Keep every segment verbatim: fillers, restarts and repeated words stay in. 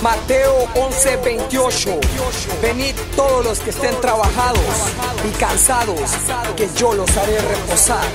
Mateo once veintiocho. Venid todos los que estén trabajados y cansados, que yo los haré reposar.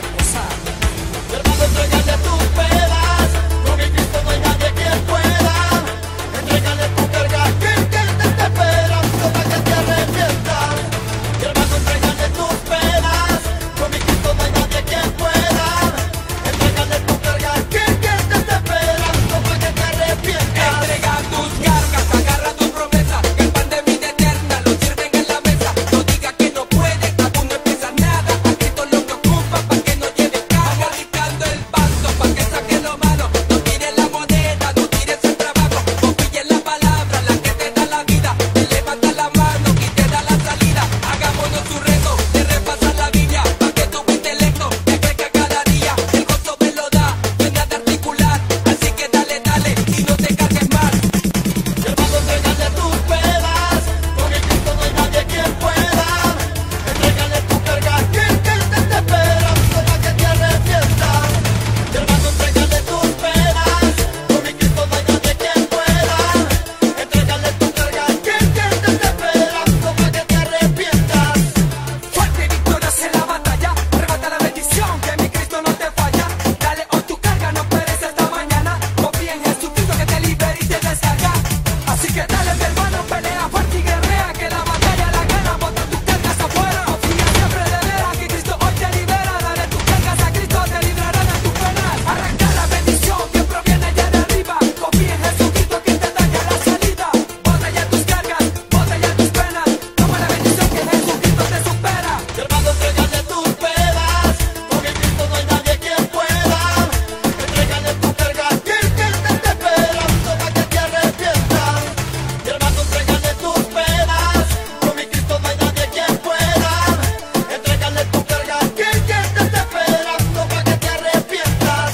Hermano, entrégale tus penas, con mi Cristo no hay nadie quien pueda. Entrégale tu carga, que el que te está esperando para que te arrepientas. Hermano, entrégale tus penas, con mi Cristo no hay nadie quien pueda. Entrégale tu carga, que el que te está esperando para que te arrepientas. Entrega tus cargas, agarra tu promesa, que el pan de vida eterna lo sirven en la mesa. No diga que no puede, aún no empieza nada. A Cristo lo que ocupa para que no lleve carga. Agitando el paso para que saque lo malo. No tires la moneda, no tires el trabajo. Confíe en la palabra, la que te da la vida. Te levanta la mano y te da la salida. Hagámonos un reto de repasar la Biblia, para que tu intelecto te crezca cada día. El gozo me lo da, venga de articular. Así que dale, dale y no te cargues más. Hermano, entrégale tus penas, con mi Cristo no hay nadie quien pueda. Entrégale tu carga, que el que te está esperando para que te arrepientas. Hermano, entrégale tus penas, con mi Cristo no hay nadie quien pueda. Entrégale tu carga, que el que te está esperando para que te arrepientas. Fuerte victorias en la batalla, arrebata la bendición, que mi Cristo no te falla. Dale hoy tu carga, no esperes hasta mañana. Confía en Jesucristo que te libera y te descarga. Así que dale, mi hermano, pelea fuerte y guerrea, que la batalla la gana, bota tus cargas afuera. Confía siempre de veras que Cristo hoy te libera. Dale tus cargas a Cristo, te librará de tus penas. Arranca la bendición que proviene ya de arriba. Confía en Jesucristo que te da ya la salida. Bota ya tus cargas, bota ya tus penas. Toma la bendición que Jesucristo te supera. Hermano, entrégale tus penas, con mi Cristo no hay nadie quien pueda. Entrégale tu carga, que el que te está esperando para que te arrepientas. Hermano, entrégale tus penas, con mi Cristo no hay nadie quien pueda. Entrégale tu carga, que el que te está esperando para que te arrepientas.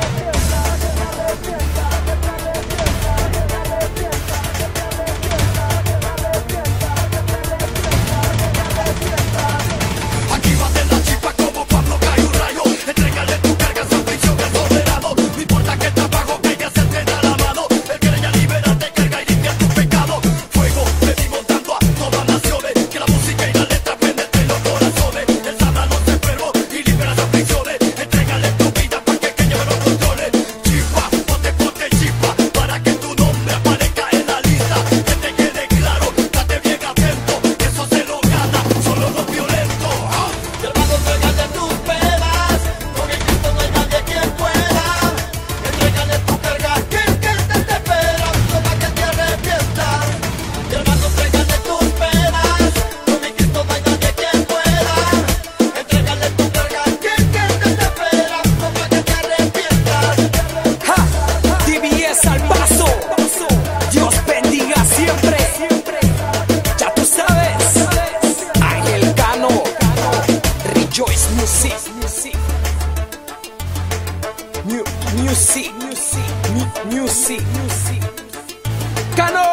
Aquí va de la chispa como Pablo cae un rayo. Entrégale tu carga, esa prisión es soberano. No importa que el trabajo que ya se te da la mano. Él quiere ya liberarte, carga y limpia tu pecado. Fuego, venimos dando a todas naciones. Que la música y la letra penetren los corazones. Él sana los enfermos y libera las aflicciones. Entrégale tu vida para que, que lleve los controles. Chispa, ponte, ponte chispa, para que tu nombre aparezca en la lista. Que te quede claro, date bien atento. Que eso se lo gana solo los violentos. ¡Ah! Hermano, entrégale tus penas, con mi Cristo no hay nadie quien pueda. Entrégale tu carga, que el que te está esperando para que te arrepientas. Hermano, entrégale tus penas, con mi Cristo no hay nadie quien pueda. Entrégale tu carga, que el que te está esperando para que te arrepientas. ¡Ja! D B S al paso. Dios bendiga siempre. Ya tú sabes. Ángel Cano. Rejoice Music. Mu- Music. Mu- Music. Cano.